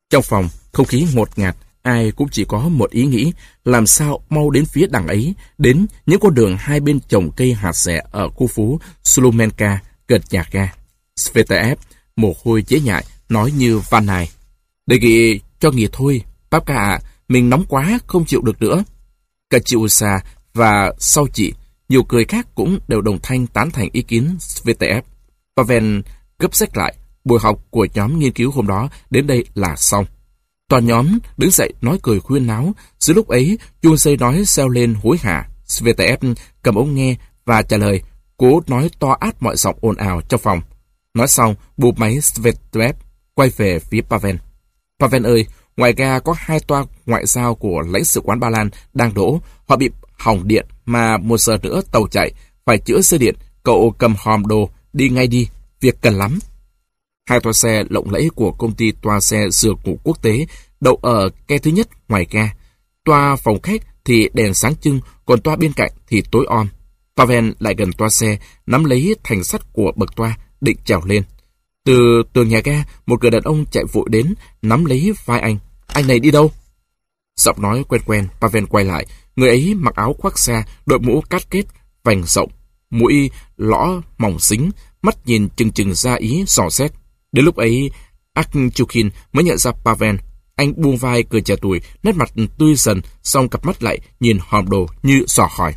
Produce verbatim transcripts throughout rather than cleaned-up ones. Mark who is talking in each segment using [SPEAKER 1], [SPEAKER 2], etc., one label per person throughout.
[SPEAKER 1] Trong phòng, không khí ngột ngạt, ai cũng chỉ có một ý nghĩ, làm sao mau đến phía đằng ấy, đến những con đường hai bên trồng cây hạt rẻ ở khu phố Sulumenka, gần nhà ga. Svetaev, mồ hôi chế nhại, nói như van nài. Đề nghị cho nghỉ thôi, Papka ạ, mình nóng quá, không chịu được nữa. Kachiusa và sau chị, nhiều người khác cũng đều đồng thanh tán thành ý kiến Svetaev. Pavel gấp sách lại, buổi học của nhóm nghiên cứu hôm đó đến đây là xong. Toàn nhóm đứng dậy nói cười khuyên náo. Giữa lúc ấy, chuông dây nói reo lên hối hả. Svetaev cầm ống nghe và trả lời, cố nói to át mọi giọng ồn ào trong phòng. Nói xong, bụp máy Svetaev quay về phía Pavel. Pavel ơi, ngoài ga có hai toa ngoại giao của lãnh sự quán Ba Lan đang đổ. Họ bị hỏng điện mà một giờ nữa tàu chạy, phải chữa dây điện. Cậu cầm hòm đồ, đi ngay đi, việc cần lắm. Hai toa xe lộng lẫy của công ty toa xe giường ngủ quốc tế đậu ở ke thứ nhất ngoài ga. Toa phòng khách thì đèn sáng trưng, còn toa bên cạnh thì tối om. Pavel lại gần toa xe, nắm lấy thành sắt của bậc toa, định trèo lên. Từ tường nhà ga, một người đàn ông chạy vội đến, nắm lấy vai anh. Anh này đi đâu? Giọng nói quen quen, Pavel quay lại. Người ấy mặc áo khoác xa, đội mũ cát kết, vành rộng, mũi lõ mỏng xính, mắt nhìn chừng chừng ra ý dò xét. Đến lúc ấy, Akhchukin mới nhận ra Pavel. Anh buông vai cười trẻ tuổi, nét mặt tươi dần, xong cặp mắt lại nhìn hòm đồ như dò hỏi.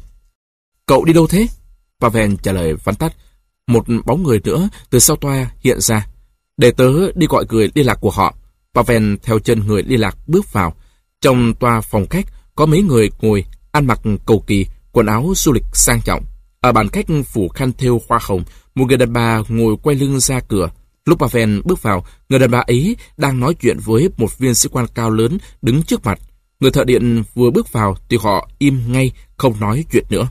[SPEAKER 1] Cậu đi đâu thế? Pavel trả lời vắn tắt. Một bóng người nữa từ sau toa hiện ra. Để tớ đi gọi người liên lạc của họ. Pavel theo chân người liên lạc bước vào. Trong toa phòng khách có mấy người ngồi, ăn mặc cầu kỳ, quần áo du lịch sang trọng. Ở bàn khách phủ khăn thêu hoa hồng, một người đàn bà ngồi quay lưng ra cửa. Lúc Pavel bước vào, người đàn bà ấy đang nói chuyện với một viên sĩ quan cao lớn đứng trước mặt. Người thợ điện vừa bước vào thì họ im ngay, không nói chuyện nữa.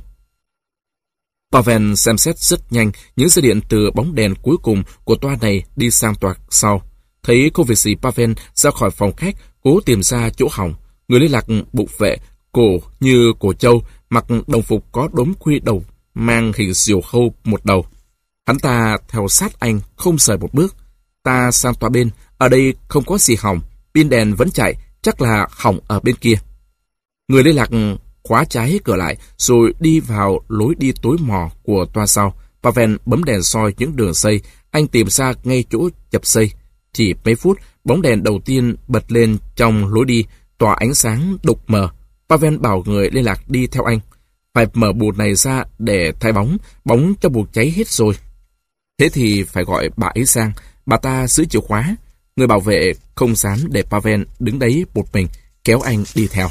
[SPEAKER 1] Pavel xem xét rất nhanh những dây điện từ bóng đèn cuối cùng của toa này đi sang toa sau. Thấy không việc gì, Pavel ra khỏi phòng khách, cố tìm ra chỗ hỏng. Người liên lạc bụng vệ, cổ như cổ trâu, mặc đồng phục có đốm khuy đầu, mang hình diều hâu một đầu. Hắn ta theo sát anh, không rời một bước. Ta sang toa bên, ở đây không có gì hỏng, pin đèn vẫn chạy, chắc là hỏng ở bên kia. Người liên lạc khóa trái cửa lại, rồi đi vào lối đi tối mò của toa sau. Pavel bấm đèn soi những đường dây, anh tìm ra ngay chỗ chập dây. Chỉ mấy phút, bóng đèn đầu tiên bật lên trong lối đi, tỏa ánh sáng đục mờ. Pavel bảo người liên lạc đi theo anh. Phải mở bụt này ra để thay bóng, bóng cho bụt cháy hết rồi. Thế thì phải gọi bà ấy sang, bà ta giữ chìa khóa. Người bảo vệ không dám để Pavel đứng đấy một mình, kéo anh đi theo.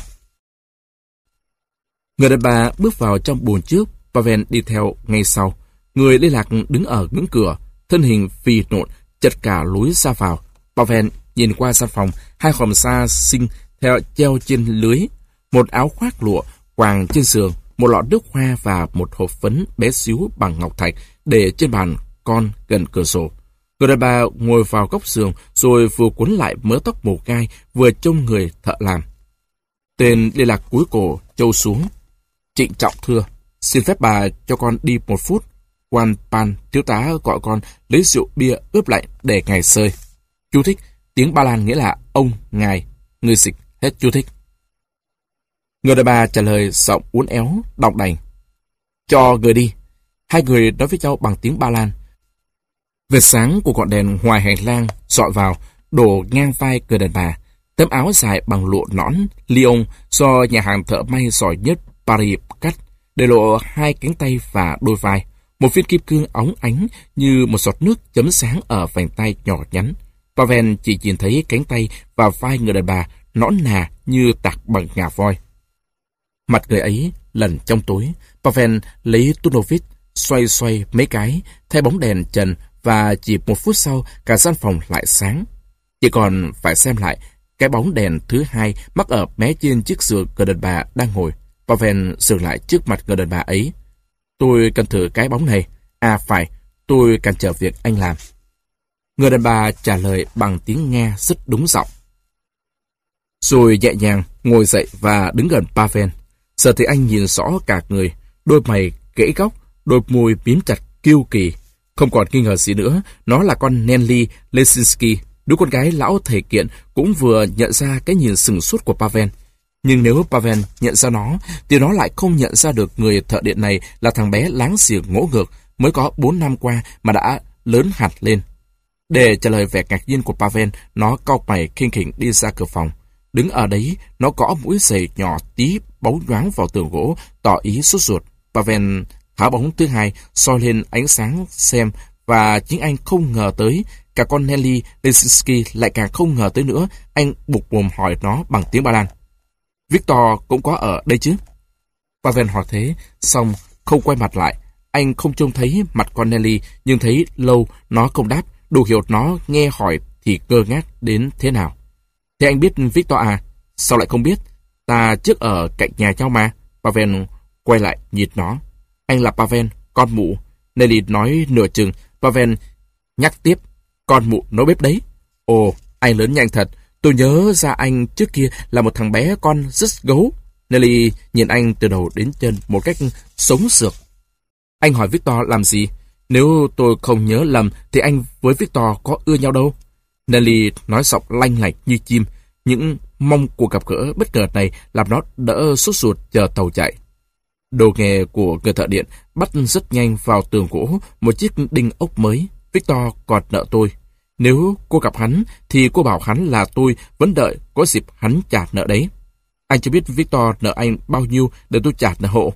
[SPEAKER 1] Người đàn bà bước vào trong buồng trước, Pavel đi theo ngay sau. Người liên lạc đứng ở ngưỡng cửa, thân hình phì nộn, chật cả lối ra vào. Pavel nhìn qua gian phòng, hai hòm sa xinh theo treo trên lưới, một áo khoác lụa quàng trên giường, một lọ nước hoa và một hộp phấn bé xíu bằng ngọc thạch để trên bàn con gần cửa sổ. Người đàn bà ngồi vào góc giường rồi vừa cuốn lại mớ tóc màu gai, vừa trông người thợ làm. Tên liên lạc cuối cổ trâu xuống. Trịnh trọng thưa, xin phép bà cho con đi một phút. Quan Pan, thiếu tá gọi con lấy rượu bia ướp lạnh để ngài sơi. Chú thích, tiếng Ba Lan nghĩa là ông, ngài, người dịch, hết chú thích. Người đàn bà trả lời giọng uốn éo, đọc đành. Cho người đi. Hai người nói với nhau bằng tiếng Ba Lan. Vệt sáng của ngọn đèn ngoài hành lang dọi vào, đổ ngang vai người đàn bà. Tấm áo dài bằng lụa nõn Lyon do nhà hàng thợ may giỏi nhất Paris cắt, để lộ hai cánh tay và đôi vai. Một viên kim cương óng ánh như một giọt nước chấm sáng ở vành tay nhỏ nhắn. Pavel chỉ nhìn thấy cánh tay và vai người đàn bà nõn nà như tạc bằng ngà voi. Mặt người ấy lần trong tối, Pavel lấy tunovit xoay xoay mấy cái, thay bóng đèn trần, và chỉ một phút sau cả gian phòng lại sáng. Chỉ còn phải xem lại cái bóng đèn thứ hai mắc ở mé trên chiếc giường người đàn bà đang ngồi. Pavel dừng lại trước mặt người đàn bà ấy. Tôi cần thử cái bóng này. À phải, tôi cản trở việc anh làm. Người đàn bà trả lời bằng tiếng Nga rất đúng giọng. Rồi nhẹ nhàng ngồi dậy và đứng gần Pavel. Giờ thì anh nhìn rõ cả người, đôi mày gãy góc, đôi môi mím chặt kiêu kỳ. Không còn nghi ngờ gì nữa, nó là con Nelly Lesinski, đứa con gái lão thầy kiện cũng vừa nhận ra cái nhìn sừng sốt của Pavel. Nhưng nếu Pavel nhận ra nó, thì nó lại không nhận ra được người thợ điện này là thằng bé láng giềng ngỗ ngược, mới có bốn năm qua mà đã lớn hẳn lên. Để trả lời vẻ ngạc nhiên của Pavel, nó cau mày khinh khỉnh đi ra cửa phòng. Đứng ở đấy, nó gõ mũi giày nhỏ tí bấu nhoáng vào tường gỗ, tỏ ý sốt ruột. Pavel tháo bóng thứ hai, soi lên ánh sáng xem, và chính anh không ngờ tới, cả con Nelly Lesinski lại càng không ngờ tới nữa. Anh buộc mồm hỏi nó bằng tiếng Ba Lan. Victor cũng có ở đây chứ? Pavel hỏi thế, xong không quay mặt lại. Anh không trông thấy mặt con Nelly, nhưng thấy lâu nó không đáp, đủ hiểu nó nghe hỏi thì ngơ ngác đến thế nào. Thế anh biết Victor à? Sao lại không biết? Ta trước ở cạnh nhà nhau mà. Pavel quay lại nhìn nó. Anh là Pavel, con mụ. Nelly nói nửa chừng. Pavel nhắc tiếp. Con mụ nấu bếp đấy. Ồ, anh lớn nhanh thật. Tôi nhớ ra anh trước kia là một thằng bé con rất gấu. Nelly nhìn anh từ đầu đến chân một cách sống sược. Anh hỏi Victor làm gì? Nếu tôi không nhớ lầm thì anh với Victor có ưa nhau đâu. Nelly nói giọng lanh lạch như chim. Những mong cuộc gặp gỡ bất ngờ này làm nó đỡ sốt ruột chờ tàu chạy. Đồ nghề của người thợ điện bắt rất nhanh vào tường gỗ một chiếc đinh ốc mới. Victor còn nợ tôi. Nếu cô gặp hắn thì cô bảo hắn là tôi vẫn đợi có dịp hắn trả nợ đấy. Anh chưa biết Victor nợ anh bao nhiêu để tôi trả nợ hộ.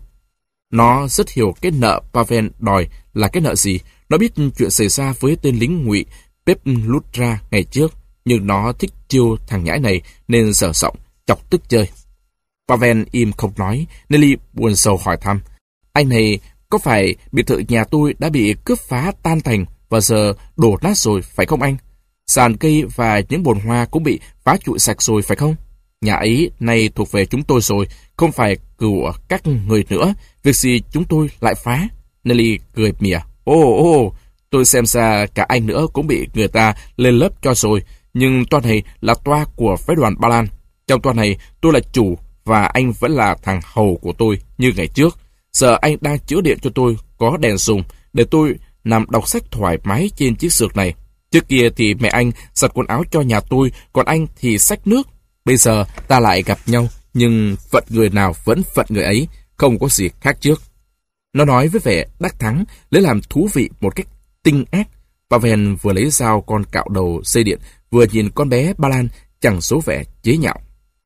[SPEAKER 1] Nó rất hiểu cái nợ Pavel đòi là cái nợ gì. Nó biết chuyện xảy ra với tên lính ngụy Pep Lutra ngày trước, nhưng nó thích chiêu thằng nhãi này nên dở giọng chọc tức chơi. Pavel im không nói. Nelly buồn sầu hỏi thăm. Anh này có phải biệt thự nhà tôi đã bị cướp phá tan tành và giờ đổ nát rồi phải không anh? Sàn cây và những bồn hoa cũng bị phá trụi sạch rồi phải không? Nhà ấy nay thuộc về chúng tôi rồi, không phải của các người nữa. Việc gì chúng tôi lại phá? Nelly cười mỉa. Ồ, ồ, tôi xem ra cả anh nữa cũng bị người ta lên lớp cho rồi. Nhưng toa này là toa của phái đoàn Ba Lan. Trong toa này tôi là chủ và anh vẫn là thằng hầu của tôi như ngày trước. Giờ anh đang chữa điện cho tôi có đèn dùng để tôi nằm đọc sách thoải mái trên chiếc giường này. Trước kia thì mẹ anh giặt quần áo cho nhà tôi, còn anh thì xách nước. Bây giờ ta lại gặp nhau, nhưng phận người nào vẫn phận người ấy, không có gì khác trước. Nó nói với vẻ đắc thắng, lấy làm thú vị một cách tinh ác. Pavel vừa lấy dao con cạo đầu dây điện, vừa nhìn con bé Ba Lan chẳng số vẻ chế nhạo.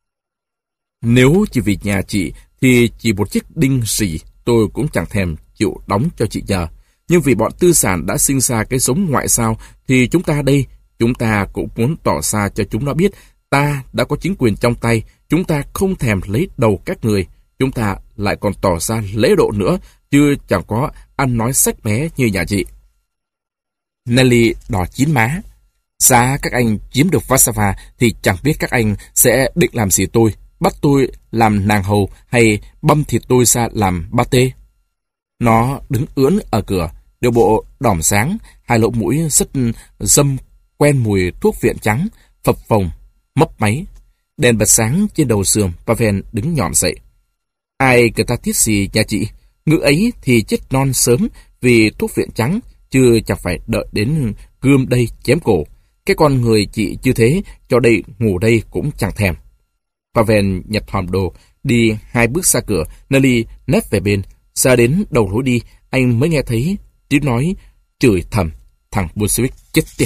[SPEAKER 1] Nếu chỉ vì nhà chị, thì chỉ một chiếc đinh rỉ tôi cũng chẳng thèm chịu đóng cho chị nhờ. Nhưng vì bọn tư sản đã sinh ra cái giống ngoại sao, thì chúng ta đây, chúng ta cũng muốn tỏ ra cho chúng nó biết ta đã có chính quyền trong tay, chúng ta không thèm lấy đầu các người, chúng ta lại còn tỏ ra lễ độ nữa, chứ chẳng có ăn nói sách bé như nhà chị. Nelly đỏ chín má. Giá các anh chiếm được Warsaw thì chẳng biết các anh sẽ định làm gì tôi, bắt tôi làm nàng hầu hay băm thịt tôi ra làm ba tê. Nó đứng ưỡn ở cửa, điều bộ đỏm sáng, hai lỗ mũi rất dâm quen mùi thuốc viện trắng, phập phồng, mấp máy. Đèn bật sáng trên đầu giường, Pavel đứng nhỏm dậy. Ai người ta thiết gì nhà chị? Ngữ ấy thì chết non sớm vì thuốc viện trắng, chứ chẳng phải đợi đến gươm đây chém cổ. Cái con người chị như thế, cho đây ngủ đây cũng chẳng thèm. Pavel nhặt hòm đồ, đi hai bước ra cửa. Nelly nép về bên. Ra đến đầu lối đi, anh mới nghe thấy tiếng nói chửi thầm, thằng Bolshevik chết tiệt.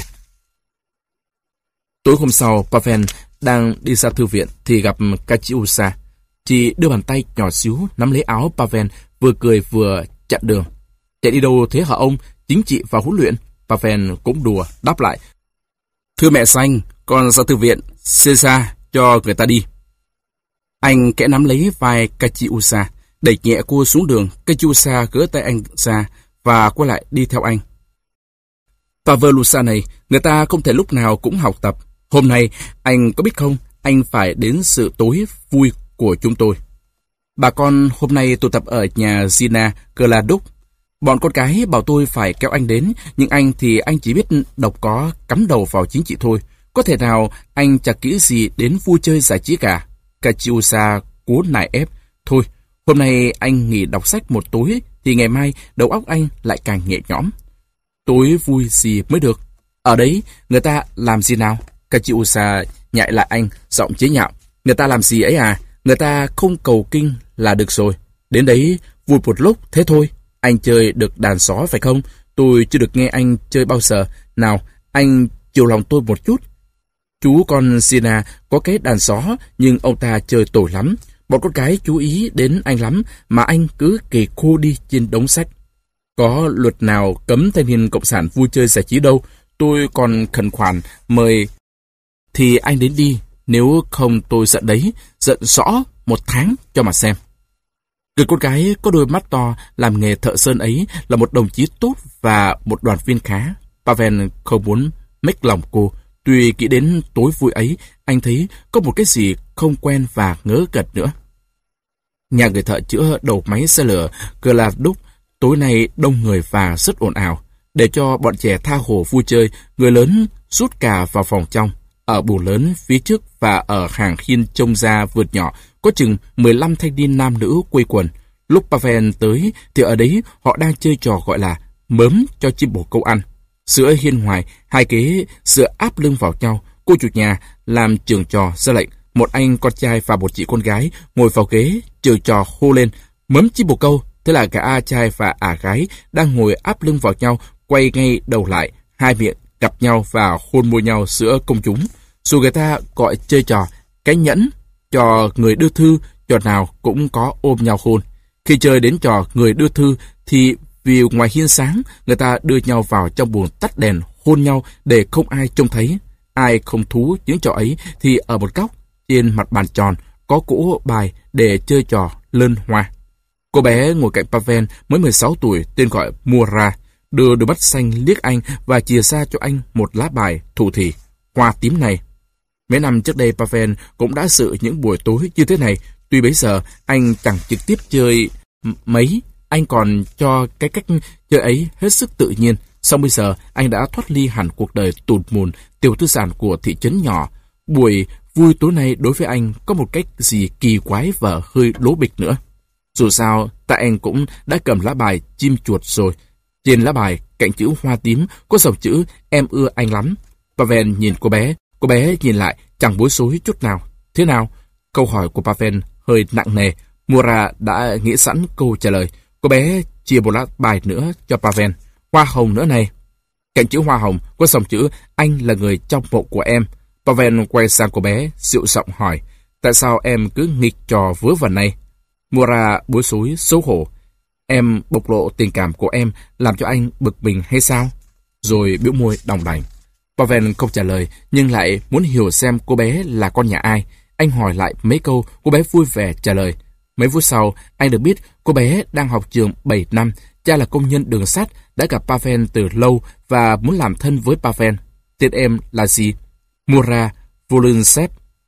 [SPEAKER 1] Tối hôm sau, Pavel đang đi ra thư viện thì gặp Katyusha. Chị đưa bàn tay nhỏ xíu nắm lấy áo Pavel, vừa cười vừa chặn đường. Chạy đi đâu thế hả ông? Chính trị và huấn luyện. Pavel cũng đùa đáp lại. Thưa mẹ xanh, con ra thư viện, Caesar cho người ta đi. Anh kẽ nắm lấy vai Katyusha, đẩy nhẹ cô xuống đường. Katyusha gỡ tay anh ra và quay lại đi theo anh. Pavlusa này, người ta không thể lúc nào cũng học tập. Hôm nay, anh có biết không, anh phải đến sự tối vui của chúng tôi. Bà con hôm nay tụ tập ở nhà Zina Kladuk. Bọn con cái bảo tôi phải kéo anh đến, nhưng anh thì anh chỉ biết độc có cắm đầu vào chính trị thôi. Có thể nào anh chẳng kỹ gì đến vui chơi giải trí cả. Katyusha cố nài ép. Thôi, hôm nay anh nghỉ đọc sách một tối, thì ngày mai đầu óc anh lại càng nhẹ nhõm. Tối vui gì mới được. Ở đấy, người ta làm gì nào? Kachiusa nhại lại anh, giọng chế nhạo. Người ta làm gì ấy à? Người ta không cầu kinh là được rồi. Đến đấy vui một lúc, thế thôi. Anh chơi được đàn xó phải không? Tôi chưa được nghe anh chơi bao giờ. Nào, anh chiều lòng tôi một chút. Chú con Sina có cái đàn xó, nhưng ông ta chơi tồi lắm. Bọn con gái chú ý đến anh lắm, mà anh cứ kề khô đi trên đống sách. Có luật nào cấm thanh niên cộng sản vui chơi giải trí đâu. Tôi còn khẩn khoản mời thì anh đến đi. Nếu không tôi giận đấy, giận rõ một tháng cho mà xem. Người con gái có đôi mắt to làm nghề thợ sơn ấy là một đồng chí tốt và một đoàn viên khá. Pavel không muốn mếch lòng cô. Tuy nghĩ đến tối vui ấy, anh thấy có một cái gì không quen và ngớ gật nữa. Nhà người thợ chữa đầu máy xe lửa Gladuk tối nay đông người và rất ồn ào. Để cho bọn trẻ tha hồ vui chơi, người lớn rút cả vào phòng trong. Ở buồng lớn phía trước và ở hàng hiên trông ra vượt nhỏ có chừng mười lăm thanh niên nam nữ quây quần. Lúc Pavel tới thì ở đấy họ đang chơi trò gọi là mớm cho chim bồ câu ăn. Giữa hiên ngoài, hai kế dựa áp lưng vào nhau. Cô chủ nhà làm trường trò ra lệnh. Một anh con trai và một chị con gái ngồi vào ghế, trường trò hô lên mớm chim bồ câu. Thế là cả A trai và ả gái đang ngồi áp lưng vào nhau, quay ngay đầu lại, hai miệng gặp nhau và hôn môi nhau giữa công chúng. Dù người ta gọi chơi trò cái nhẫn, trò người đưa thư, trò nào cũng có ôm nhau hôn. Khi chơi đến trò người đưa thư thì vì ngoài hiên sáng, người ta đưa nhau vào trong buồng tắt đèn, hôn nhau để không ai trông thấy. Ai không thú những trò ấy thì ở một góc, trên mặt bàn tròn, có cỗ bài để chơi trò lơn hoa. Cô bé ngồi cạnh Pavel mới mười sáu tuổi, tên gọi Mura, đưa đôi mắt xanh liếc anh và chìa ra cho anh một lá bài thủ thỉ. Hoa tím này. Mấy năm trước đây Pavel cũng đã dự những buổi tối như thế này. Tuy bấy giờ anh chẳng trực tiếp chơi mấy, anh còn cho cái cách chơi ấy hết sức tự nhiên. Song bây giờ anh đã thoát ly hẳn cuộc đời tụt mùn, tiểu tư sản của thị trấn nhỏ. Buổi vui tối nay đối với anh có một cách gì kỳ quái và hơi lố bịch nữa. Dù sao, tại anh cũng đã cầm lá bài chim chuột rồi. Trên lá bài, cạnh chữ hoa tím, có dòng chữ em ưa anh lắm. Pavel nhìn cô bé, cô bé nhìn lại, chẳng bối rối chút nào. Thế nào? Câu hỏi của Pavel hơi nặng nề. Mura đã nghĩ sẵn câu trả lời. Cô bé chia một lá bài nữa cho Pavel. Hoa hồng nữa này. Cạnh chữ hoa hồng có dòng chữ anh là người trong mộng của em. Pavel quay sang cô bé, dịu giọng hỏi. Tại sao em cứ nghịch trò vớ vẩn này? Mura bối rối xấu hổ. Em bộc lộ tình cảm của em làm cho anh bực mình hay sao? Rồi bĩu môi đòng đành. Pavel không trả lời, nhưng lại muốn hiểu xem cô bé là con nhà ai. Anh hỏi lại mấy câu, cô bé vui vẻ trả lời. Mấy phút sau, anh được biết cô bé đang học trường bảy năm, cha là công nhân đường sắt, đã gặp Pavel từ lâu và muốn làm thân với Pavel. Tên em là gì? Mura Volunsev.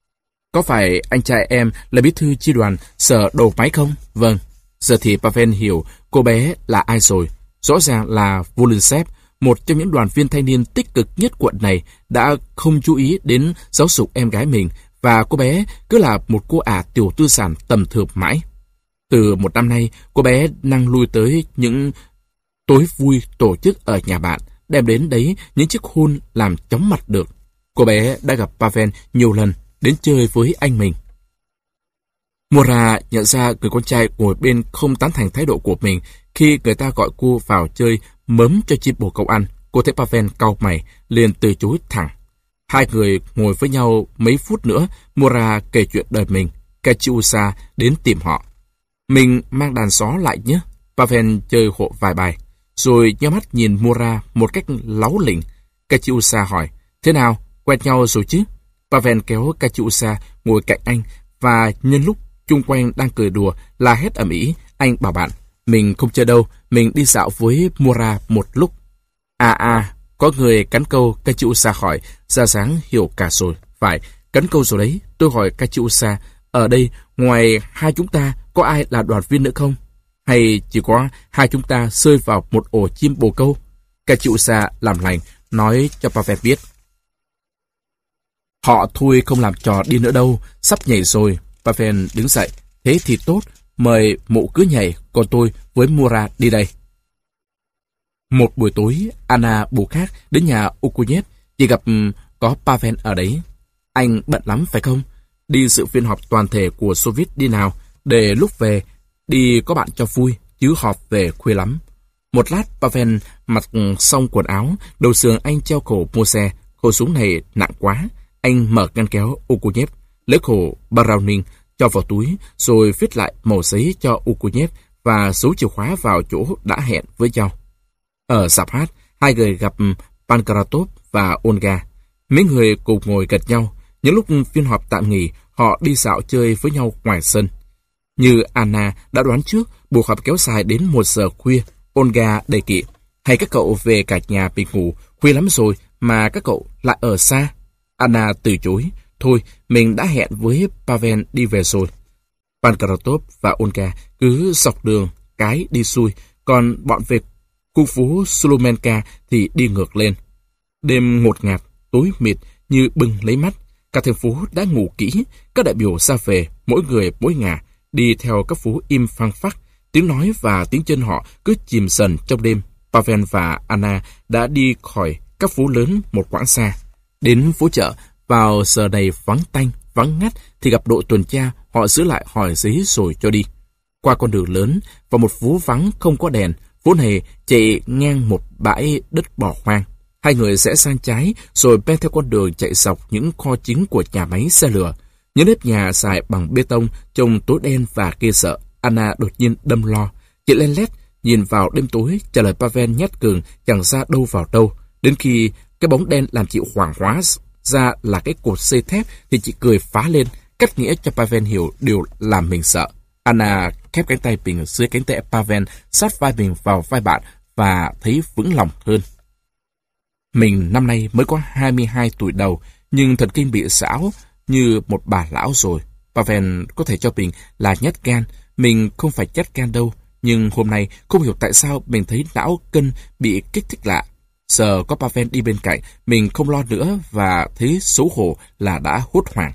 [SPEAKER 1] Có phải anh trai em là bí thư chi đoàn sở đầu máy không? Vâng. Giờ thì Pavel hiểu cô bé là ai rồi. Rõ ràng là Volunsev, một trong những đoàn viên thanh niên tích cực nhất quận này, đã không chú ý đến giáo dục em gái mình, và cô bé cứ là một cô ả tiểu tư sản tầm thường mãi. Từ một năm nay, cô bé năng lui tới những tối vui tổ chức ở nhà bạn, đem đến đấy những chiếc hôn làm chóng mặt được. Cô bé đã gặp Pavel nhiều lần, đến chơi với anh mình. Mura nhận ra người con trai ngồi bên không tán thành thái độ của mình khi người ta gọi cô vào chơi mớm cho chim bồ câu ăn. Cô thấy Pavel cau mày, liền từ chối thẳng. Hai người ngồi với nhau mấy phút nữa, Mura kể chuyện đời mình. Kachiusa đến tìm họ. Mình mang đàn xó lại nhé. Pavel chơi hộ vài bài, rồi nhắm mắt nhìn Mura một cách láu lỉnh. Kachiusa hỏi, thế nào, quen nhau rồi chứ? Pavel kéo Kachiusa ngồi cạnh anh, và nhân lúc chung quanh đang cười đùa la hét ầm ĩ, anh bảo bạn, mình không chơi đâu, mình đi dạo với Mura một lúc. À à, có người cắn câu. Kachiusa hỏi, ra dáng hiểu cả rồi. Phải, cắn câu rồi đấy. Tôi hỏi Kachiusa, ở đây ngoài hai chúng ta có ai là đoàn viên nữa không? Hay chỉ có hai chúng ta rơi vào một ổ chim bồ câu? Kachiusa làm lành, nói cho Pavel biết. Họ thôi không làm trò đi nữa đâu, sắp nhảy rồi. Pavel đứng dậy, thế thì tốt, mời mụ cứ nhảy, còn tôi với Mura đi đây. Một buổi tối, Anna bù khác đến nhà Okunet, chỉ gặp có Pavel ở đấy. Anh bận lắm phải không? Đi dự phiên họp toàn thể của Xô Viết đi nào, để lúc về, đi có bạn cho vui, chứ họp về khuya lắm. Một lát, Pavel mặc xong quần áo, đầu sườn anh treo cổ mua xe, khẩu súng này nặng quá. Anh mở ngăn kéo Ukuyev, lấy khẩu Browning cho vào túi, rồi viết lại mẩu giấy cho Ukuyev và giấu chìa khóa vào chỗ đã hẹn với nhau. Ở sạp hát, hai người gặp Pankratov và Olga. Mấy người cùng ngồi gần nhau. Những lúc phiên họp tạm nghỉ, họ đi dạo chơi với nhau ngoài sân. Như Anna đã đoán trước, buổi họp kéo dài đến một giờ khuya. Olga đề nghị, hay các cậu về cả nhà bị ngủ, khuya lắm rồi mà các cậu lại ở xa. Anna từ chối, thôi mình đã hẹn với Pavel đi về rồi. Pankratov và Olga cứ dọc đường cái đi xuôi, còn bọn về khu phố Solomenka thì đi ngược lên. Đêm ngột ngạt, tối mịt như bừng lấy mắt, cả thành phố đã ngủ kỹ. Các đại biểu ra về, mỗi người mỗi ngả, đi theo các phố im phăng phắc. Tiếng nói và tiếng chân họ cứ chìm dần trong đêm. Pavel và Anna đã đi khỏi các phố lớn một quãng xa. Đến phố chợ, vào giờ này vắng tanh, vắng ngắt thì gặp đội tuần tra, họ giữ lại hỏi giấy rồi cho đi. Qua con đường lớn, vào một phố vắng không có đèn, phố này chạy ngang một bãi đất bỏ hoang. Hai người sẽ sang trái, rồi ben theo con đường chạy dọc những kho chính của nhà máy xe lửa. Những nếp nhà xài bằng bê tông, trông tối đen và ghê sợ. Anna đột nhiên đâm lo. Chị len lét, nhìn vào đêm tối, trả lời Pavel nhát cường, chẳng ra đâu vào đâu. Đến khi cái bóng đen làm chị hoảng hóa ra là cái cột dây thép, thì chị cười phá lên, cắt nghĩa cho Pavel hiểu điều làm mình sợ. Anna khép cánh tay mình dưới cánh tay Pavel, sát vai mình vào vai bạn và thấy vững lòng hơn. Mình năm nay mới có hai mươi hai tuổi đầu, nhưng thần kinh bị xảo như một bà lão rồi. Pavel có thể cho mình là nhát gan, mình không phải nhát gan đâu, nhưng hôm nay không hiểu tại sao mình thấy não cân bị kích thích lạ. Giờ có Pavel đi bên cạnh, mình không lo nữa và thấy xấu hổ là đã hốt hoảng.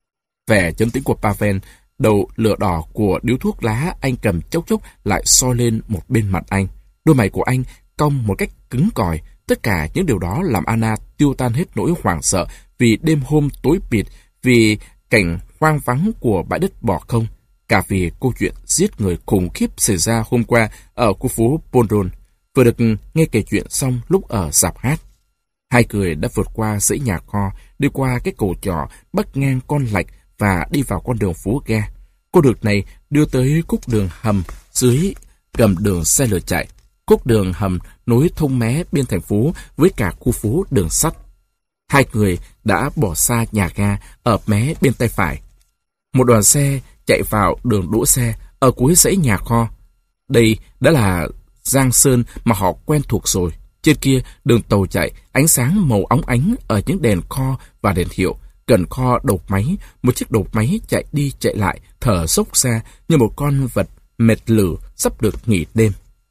[SPEAKER 1] Vẻ trấn tĩnh của Pavel, đầu lửa đỏ của điếu thuốc lá anh cầm chốc chốc lại soi lên một bên mặt anh. Đôi mày của anh cong một cách cứng cỏi. Tất cả những điều đó làm Anna tiêu tan hết nỗi hoảng sợ vì đêm hôm tối mịt, vì cảnh hoang vắng của bãi đất bỏ không, cả vì câu chuyện giết người khủng khiếp xảy ra hôm qua ở khu phố Pondon, vừa được nghe kể chuyện xong lúc ở rạp hát. Hai người đã vượt qua dãy nhà kho, đi qua cái cầu trọ, bắc ngang con lạch và đi vào con đường phố ga. Con đường này đưa tới khúc đường hầm dưới gầm đường xe lửa chạy. Khúc đường hầm nối thông mé bên thành phố với cả khu phố đường sắt. Hai người đã bỏ xa nhà ga ở mé bên tay phải. Một đoàn xe chạy vào đường đỗ xe ở cuối dãy nhà kho. Đây đã là Giang Sơn mà họ quen thuộc rồi. Trên kia đường tàu chạy, ánh sáng màu óng ánh ở những đèn kho và đèn hiệu. Gần kho đầu máy, một chiếc đầu máy chạy đi chạy lại, thở sốc xa như một con vật mệt lử sắp được nghỉ đêm.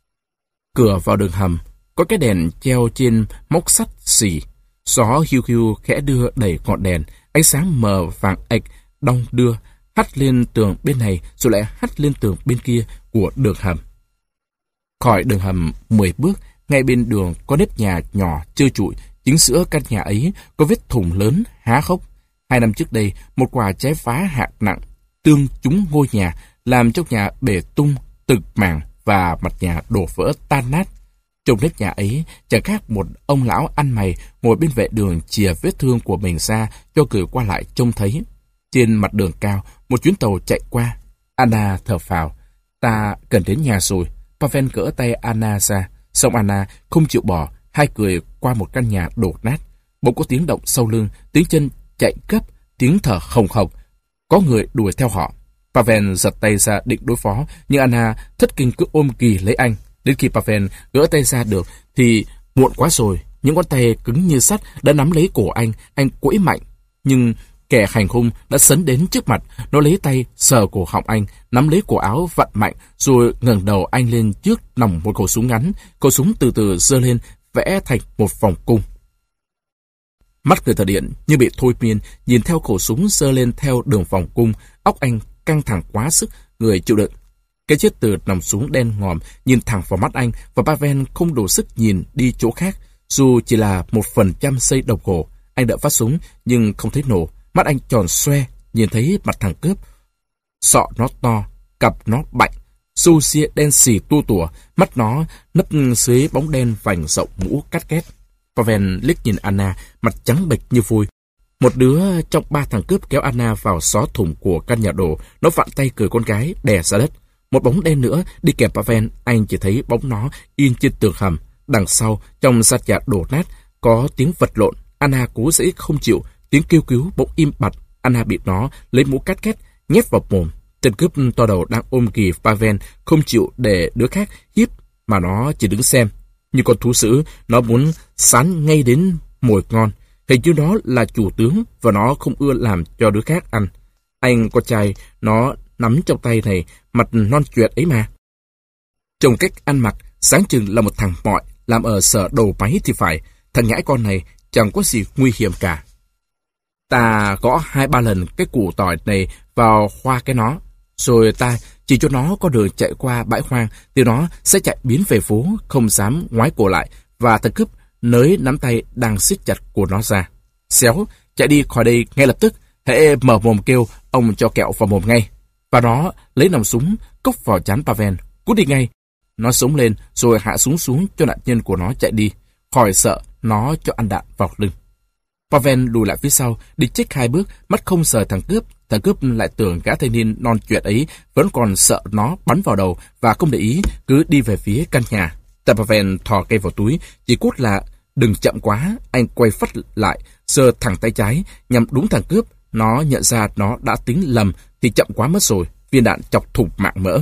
[SPEAKER 1] Cửa vào đường hầm, có cái đèn treo trên móc sắt xì. Gió hiu hiu khẽ đưa đẩy ngọn đèn, ánh sáng mờ vàng ạch đong đưa, hắt lên tường bên này rồi lại hắt lên tường bên kia của đường hầm. Khỏi đường hầm mười bước, ngay bên đường có nếp nhà nhỏ trơ trụi, chính giữa căn nhà ấy có vết thủng lớn há hốc. Hai năm trước đây, một quả trái phá hạt nặng tương trúng ngôi nhà, làm trong nhà bể tung từng mảng và mặt nhà đổ vỡ tan nát. Trong nếp nhà ấy chẳng khác một ông lão ăn mày ngồi bên vệ đường chìa vết thương của mình ra cho người qua lại trông thấy. Trên mặt đường cao, một chuyến tàu chạy qua. Anna thở phào. Ta cần đến nhà rồi. Pavel gỡ tay Anna ra. Xong Anna không chịu bỏ. Hai người qua một căn nhà đổ nát. Bỗng có tiếng động sau lưng, tiếng chân chạy gấp, tiếng thở hồng hộc. Có người đuổi theo họ. Pavel giật tay ra định đối phó, nhưng Anna thất kinh cứ ôm ghì lấy anh. Đến khi Pavel gỡ tay ra được thì muộn quá rồi. Những ngón tay cứng như sắt đã nắm lấy cổ anh. Anh quẫy mạnh, nhưng kẻ hành hung đã sấn đến trước mặt. Nó lấy tay sờ cổ họng anh, nắm lấy cổ áo vặn mạnh, rồi ngẩng đầu anh lên trước nòng một khẩu súng ngắn. Khẩu súng từ từ giơ lên, vẽ thành một vòng cung. Mắt người thợ điện như bị thôi miên, nhìn theo khẩu súng giơ lên theo đường vòng cung. Óc anh căng thẳng quá sức người chịu đựng. Cái chết từ nòng súng đen ngòm nhìn thẳng vào mắt anh, và Pavel không đủ sức nhìn đi chỗ khác, dù chỉ là một phần trăm giây đồng hồ. Anh đỡ phát súng, nhưng không thấy nổ. Mắt anh tròn xoe, nhìn thấy mặt thằng cướp. Sọ nó to, cặp nó bạnh, xù xia đen xì tua tủa, mắt nó nấp dưới bóng đen vành rộng mũ cắt két. Pavel liếc nhìn Anna, mặt trắng bệch như vôi. Một đứa trong ba thằng cướp kéo Anna vào xó thủng của căn nhà đổ, nó vặn tay cười con gái, đè ra đất. Một bóng đen nữa đi kèm Pavel, anh chỉ thấy bóng nó in trên tường hầm. Đằng sau, trong sát nhà đổ nát, có tiếng vật lộn. Anna cố dễ không chịu, tiếng kêu cứu bỗng im bặt. Anna bị nó lấy mũ cắt két, nhét vào mồm. Tên cướp to đầu đang ôm ghì Pavel, không chịu để đứa khác hiếp, mà nó chỉ đứng xem. Như con thú dữ, nó muốn sán ngay đến mồi ngon. Hình như nó là chủ tướng và nó không ưa làm cho đứa khác ăn. Anh con trai nó nắm trong tay này, mặt non chuệt ấy mà. Trông cách ăn mặc, sáng chừng là một thằng mọi, làm ở sở đầu máy thì phải. Thằng nhãi con này chẳng có gì nguy hiểm cả. Ta gõ hai ba lần cái củ tỏi này vào khoa cái nó, rồi ta chỉ cho nó có đường chạy qua bãi hoang, thì nó sẽ chạy biến về phố, không dám ngoái cổ lại, và thằng cướp nới nắm tay đang siết chặt của nó ra. Xéo, chạy đi khỏi đây ngay lập tức, hễ mở mồm kêu, ông cho kẹo vào mồm ngay. Và nó lấy nòng súng, cốc vào trán Pavel, cút đi ngay. Nó sống lên, rồi hạ súng xuống cho nạn nhân của nó chạy đi, khỏi sợ nó cho ăn đạn vào lưng. Pavel lùi lại phía sau, đi chích hai bước, mắt không rời thằng cướp. Thằng cướp lại tưởng gã thanh niên non chuyện ấy vẫn còn sợ nó bắn vào đầu và không để ý, cứ đi về phía căn nhà. Tay Pavel thò cây vào túi, chỉ cốt là đừng chậm quá. Anh quay phắt lại, giơ thẳng tay trái nhằm đúng thằng cướp. Nó nhận ra nó đã tính lầm thì chậm quá mất rồi, viên đạn chọc thủng mạng mỡ.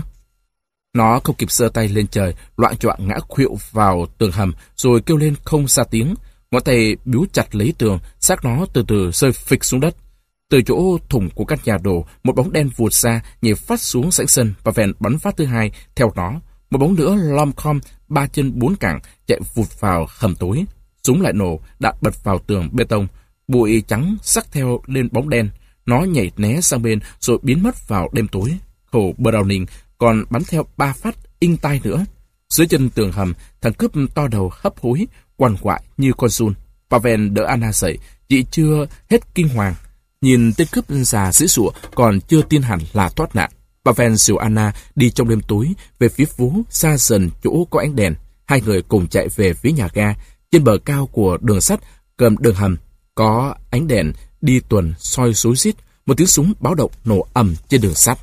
[SPEAKER 1] Nó không kịp giơ tay lên trời, loạng choạng ngã khuỵu vào tường hầm, rồi kêu lên không ra tiếng. Ngón tay biếu chặt lấy tường, xác nó từ từ rơi phịch xuống đất. Từ chỗ thủng của căn nhà đổ, một bóng đen vụt ra, nhảy phát xuống sảnh sân. Pavel bắn phát thứ hai theo nó. Một bóng nữa lom khom, ba chân bốn cẳng, chạy vụt vào hầm tối. Súng lại nổ, đạn bật vào tường bê tông. Bụi trắng sắc theo lên bóng đen. Nó nhảy né sang bên rồi biến mất vào đêm tối. Khẩu Browning còn bắn theo ba phát inh tai nữa. Dưới chân tường hầm, thằng cướp to đầu hấp hối, quằn quại như con giun. Pavel đỡ Anna dậy, chị chưa hết kinh hoàng. Nhìn tên cướp già dĩ sụa còn chưa tin hẳn là thoát nạn. Pavel dìu Anna đi trong đêm tối về phía phố, xa dần chỗ có ánh đèn. Hai người cùng chạy về phía nhà ga. Trên bờ cao của đường sắt cầm đường hầm có ánh đèn đi tuần soi rối rít. Một tiếng súng báo động nổ ầm trên đường sắt.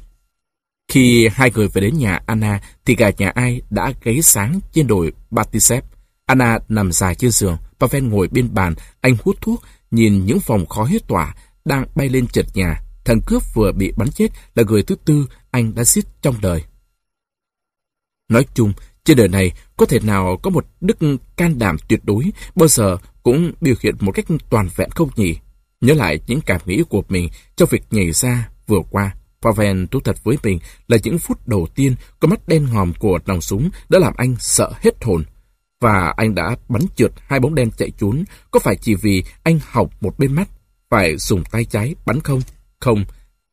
[SPEAKER 1] Khi hai người về đến nhà Anna thì cả nhà ai đã gáy sáng trên đồi Batisev. Anna nằm dài trên giường, Pavel ngồi bên bàn, anh hút thuốc, nhìn những vòng khói tỏa đang bay lên trần nhà. Thằng cướp vừa bị bắn chết là người thứ tư anh đã giết trong đời. Nói chung, trên đời này có thể nào có một đức can đảm tuyệt đối bao giờ cũng biểu hiện một cách toàn vẹn không nhỉ? Nhớ lại những cảm nghĩ của mình trong việc nhảy ra vừa qua, Pavel thú thật với mình là những phút đầu tiên con mắt đen ngòm của nòng súng đã làm anh sợ hết hồn. Và anh đã bắn trượt hai bóng đen chạy trốn, có phải chỉ vì anh hỏng một bên mắt, phải dùng tay trái bắn không? Không.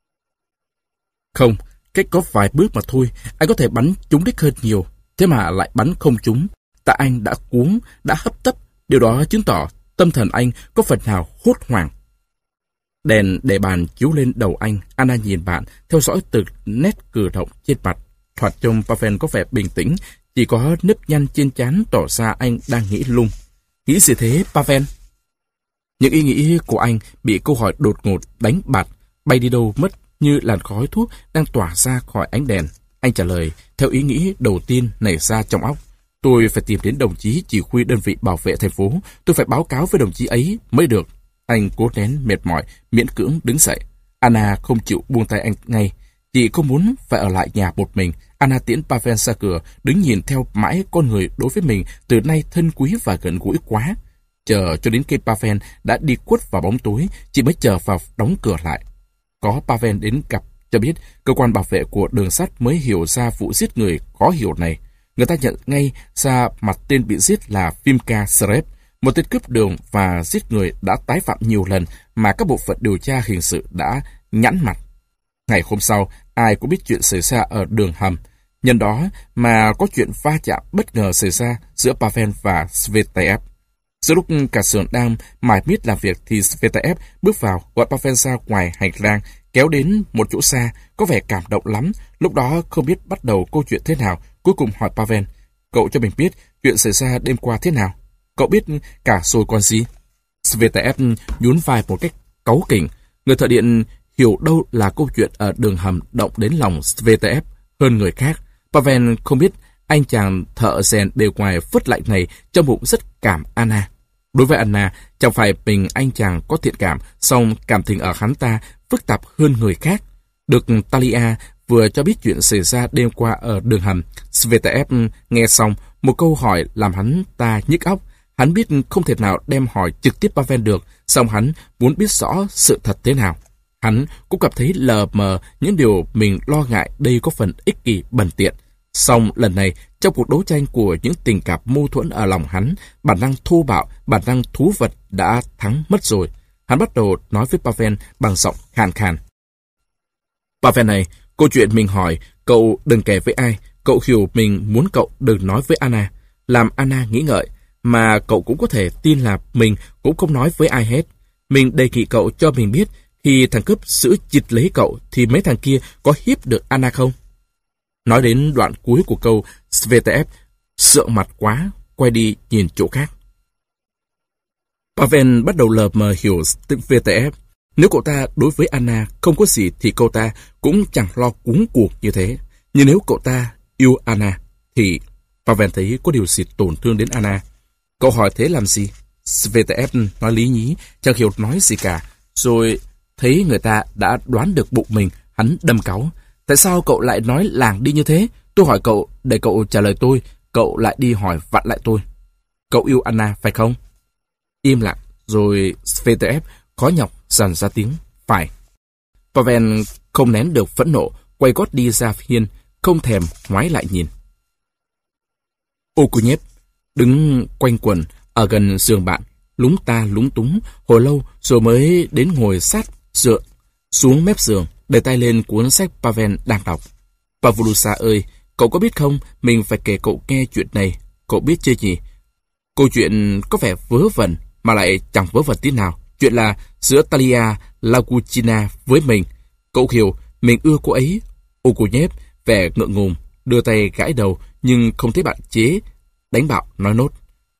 [SPEAKER 1] Không, cách có vài bước mà thôi, anh có thể bắn trúng đích hơn nhiều, thế mà lại bắn không trúng. Tại anh đã cuống, đã hấp tấp, điều đó chứng tỏ tâm thần anh có phần nào hốt hoảng. Đèn để bàn chiếu lên đầu anh, Anna nhìn bạn, theo dõi từ nét cử động trên mặt. Thoạt trông Pavel có vẻ bình tĩnh, chỉ có nếp nhăn trên trán tỏ ra anh đang nghĩ lung. Nghĩ gì thế, Pavel? Những ý nghĩ của anh bị câu hỏi đột ngột đánh bạt, bay đi đâu mất như làn khói thuốc đang tỏa ra khỏi ánh đèn. Anh trả lời theo ý nghĩ đầu tiên nảy ra trong óc. Tôi phải tìm đến đồng chí chỉ huy đơn vị bảo vệ thành phố. Tôi phải báo cáo với đồng chí ấy mới được. Anh cố nén mệt mỏi, miễn cưỡng đứng dậy. Anna không chịu buông tay anh ngay. Chị không muốn phải ở lại nhà một mình. Anna tiễn Pavel ra cửa, đứng nhìn theo mãi con người đối với mình từ nay thân quý và gần gũi quá. Chờ cho đến khi Pavel đã đi khuất vào bóng tối, chị mới chờ vào đóng cửa lại. Có Pavel đến gặp cho biết cơ quan bảo vệ của đường sắt mới hiểu ra vụ giết người khó hiểu này. Người ta nhận ngay ra mặt tên bị giết là Fimka Srev, một tên cướp đường và giết người đã tái phạm nhiều lần mà các bộ phận điều tra hình sự đã nhẵn mặt. Ngày hôm sau, ai cũng biết chuyện xảy ra ở đường hầm. Nhân đó mà có chuyện va chạm bất ngờ xảy ra giữa Pavel và Svetaev. Giữa lúc cả xưởng đang mải miết làm việc thì Svetaev bước vào, gọi Pavel ra ngoài hành lang, kéo đến một chỗ xa, có vẻ cảm động lắm. Lúc đó không biết bắt đầu câu chuyện thế nào, cuối cùng hỏi Pavel, cậu cho mình biết chuyện xảy ra đêm qua thế nào? Cậu biết cả rồi còn gì? Svetaev nhún vai một cách cáu kỉnh. Người thợ điện hiểu đâu là câu chuyện ở đường hầm động đến lòng Svetaev hơn người khác. Pavel không biết anh chàng thợ rèn bề ngoài phớt lạnh này trong bụng rất cảm Anna. Đối với Anna, chẳng phải mình anh chàng có thiện cảm, song cảm tình ở hắn ta phức tạp hơn người khác. Được Talia vừa cho biết chuyện xảy ra đêm qua ở đường hầm, Svetaev nghe xong một câu hỏi làm hắn ta nhức óc. Hắn biết không thể nào đem hỏi trực tiếp Pavel được, song hắn muốn biết rõ sự thật thế nào. Hắn cũng cảm thấy lờ mờ những điều mình lo ngại đây có phần ích kỷ bần tiện. Song lần này, trong cuộc đấu tranh của những tình cảm mâu thuẫn ở lòng hắn, bản năng thô bạo, bản năng thú vật đã thắng mất rồi. Hắn bắt đầu nói với Pavel bằng giọng khàn khàn. Pavel này, câu chuyện mình hỏi, cậu đừng kể với ai. Cậu hiểu mình muốn cậu đừng nói với Anna. Làm Anna nghĩ ngợi, mà cậu cũng có thể tin là mình cũng không nói với ai hết. Mình đề nghị cậu cho mình biết, khi thằng cướp giữ chịt lấy cậu thì mấy thằng kia có hiếp được Anna không? Nói đến đoạn cuối của câu, Svetaev sợ mặt quá, quay đi nhìn chỗ khác. Pavel bắt đầu lờ mờ hiểu Svetaev. Nếu cậu ta đối với Anna không có gì thì cậu ta cũng chẳng lo cuống cuộc như thế. Nhưng nếu cậu ta yêu Anna thì Pavel thấy có điều gì tổn thương đến Anna. Cậu hỏi thế làm gì? Svetaev nói lý nhí, chẳng hiểu nói gì cả. Rồi thấy người ta đã đoán được bụng mình, hắn đâm cáu. Tại sao cậu lại nói làng đi như thế? Tôi hỏi cậu, để cậu trả lời tôi, cậu lại đi hỏi vặn lại tôi. Cậu yêu Anna, phải không? Im lặng, rồi Svetaev khó nhọc dằn ra tiếng, phải. Pavel không nén được phẫn nộ, quay gót đi ra hiên, không thèm ngoái lại nhìn. Okunev đứng quanh quần ở gần giường bạn, lúng ta lúng túng, hồi lâu rồi mới đến ngồi sát dựa xuống mép giường, để tay lên cuốn sách Pavel đang đọc. Pavlusa ơi, cậu có biết không, mình phải kể cậu nghe chuyện này, cậu biết chưa nhỉ? Câu chuyện có vẻ vớ vẩn, mà lại chẳng vớ vẩn tí nào. Chuyện là giữa Talia Laguchina với mình. Cậu hiểu, mình ưa cô ấy. Okunev vẻ ngượng ngùng, đưa tay gãi đầu, nhưng không thấy bạn chế, đánh bạo, nói nốt.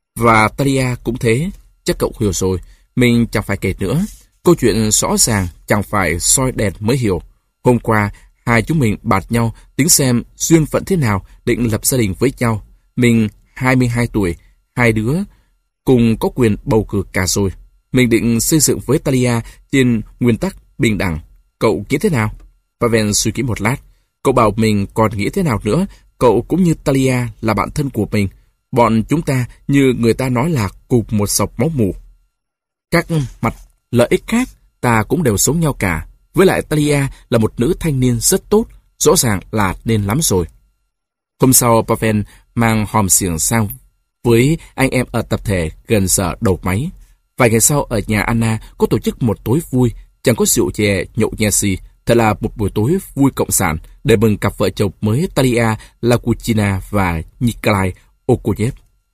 [SPEAKER 1] Và Talia cũng thế, chắc cậu hiểu rồi, mình chẳng phải kể nữa. Câu chuyện rõ ràng, chẳng phải soi đèn mới hiểu. Hôm qua, hai chúng mình bạt nhau, tính xem duyên phận thế nào, định lập gia đình với nhau. Mình hai mươi hai tuổi, hai đứa cùng có quyền bầu cử cả rồi. Mình định xây dựng với Talia trên nguyên tắc bình đẳng. Cậu nghĩ thế nào? Pavel suy nghĩ một lát. Cậu bảo mình còn nghĩ thế nào nữa? Cậu cũng như Talia là bạn thân của mình. Bọn chúng ta như người ta nói là cùng một sọc máu mủ. Các mặt lợi ích khác ta cũng đều sống nhau cả. Với lại Talia là một nữ thanh niên rất tốt, rõ ràng là nên lắm rồi. Hôm sau Pavel mang hòm xiềng sang với anh em ở tập thể gần giờ đầu máy. Vài ngày sau ở nhà Anna có tổ chức một tối vui, chẳng có rượu chè nhậu nhẹt gì, thật là một buổi tối vui cộng sản để mừng cặp vợ chồng mới Talia Laguchina và Nikolai Okunev.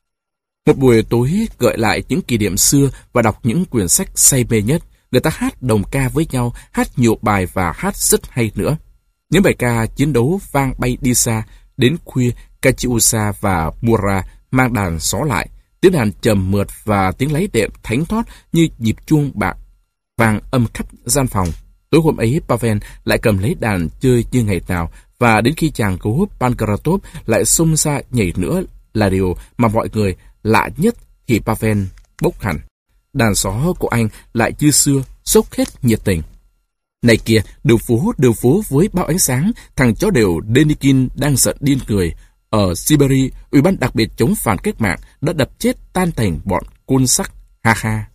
[SPEAKER 1] Một buổi tối gợi lại những kỷ niệm xưa và đọc những quyển sách say mê nhất. Người ta hát đồng ca với nhau, hát nhiều bài và hát rất hay nữa. Những bài ca chiến đấu vang bay đi xa, đến khuya Kachiusa và Mura mang đàn xó lại. Tiếng đàn trầm mượt và tiếng láy đệm thánh thót như nhịp chuông bạc vang âm khắp gian phòng. Tối hôm ấy Pavel lại cầm lấy đàn chơi như ngày nào, và đến khi chàng cố Pankratov lại xông ra nhảy nữa là điều mà mọi người lạ nhất thì Pavel bốc hẳn. Đàn xó của anh lại như xưa, sốc hết nhiệt tình. Này kìa, đường phố, đường phố với bao ánh sáng, thằng chó đều Denikin đang giận điên người. Ở Siberia, Ủy ban đặc biệt chống phản cách mạng đã đập chết tan thành bọn côn sắc, ha ha.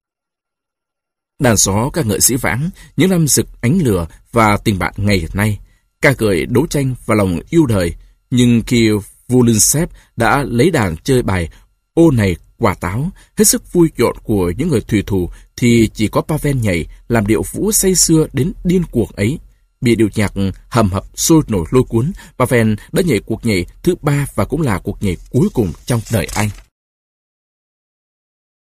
[SPEAKER 1] Đàn xó ca ngợi dĩ vãng, những năm rực ánh lửa và tình bạn ngày nay, ca ngợi đấu tranh và lòng yêu đời. Nhưng khi Volinsev đã lấy đàn chơi bài Ô này quả táo, hết sức vui nhộn của những người thủy thủ, thì chỉ có Pavel nhảy làm điệu vũ say sưa đến điên cuồng ấy. Bị điệu nhạc hầm hập sôi nổi lôi cuốn, Pavel đã nhảy cuộc nhảy thứ ba và cũng là cuộc nhảy cuối cùng trong đời anh.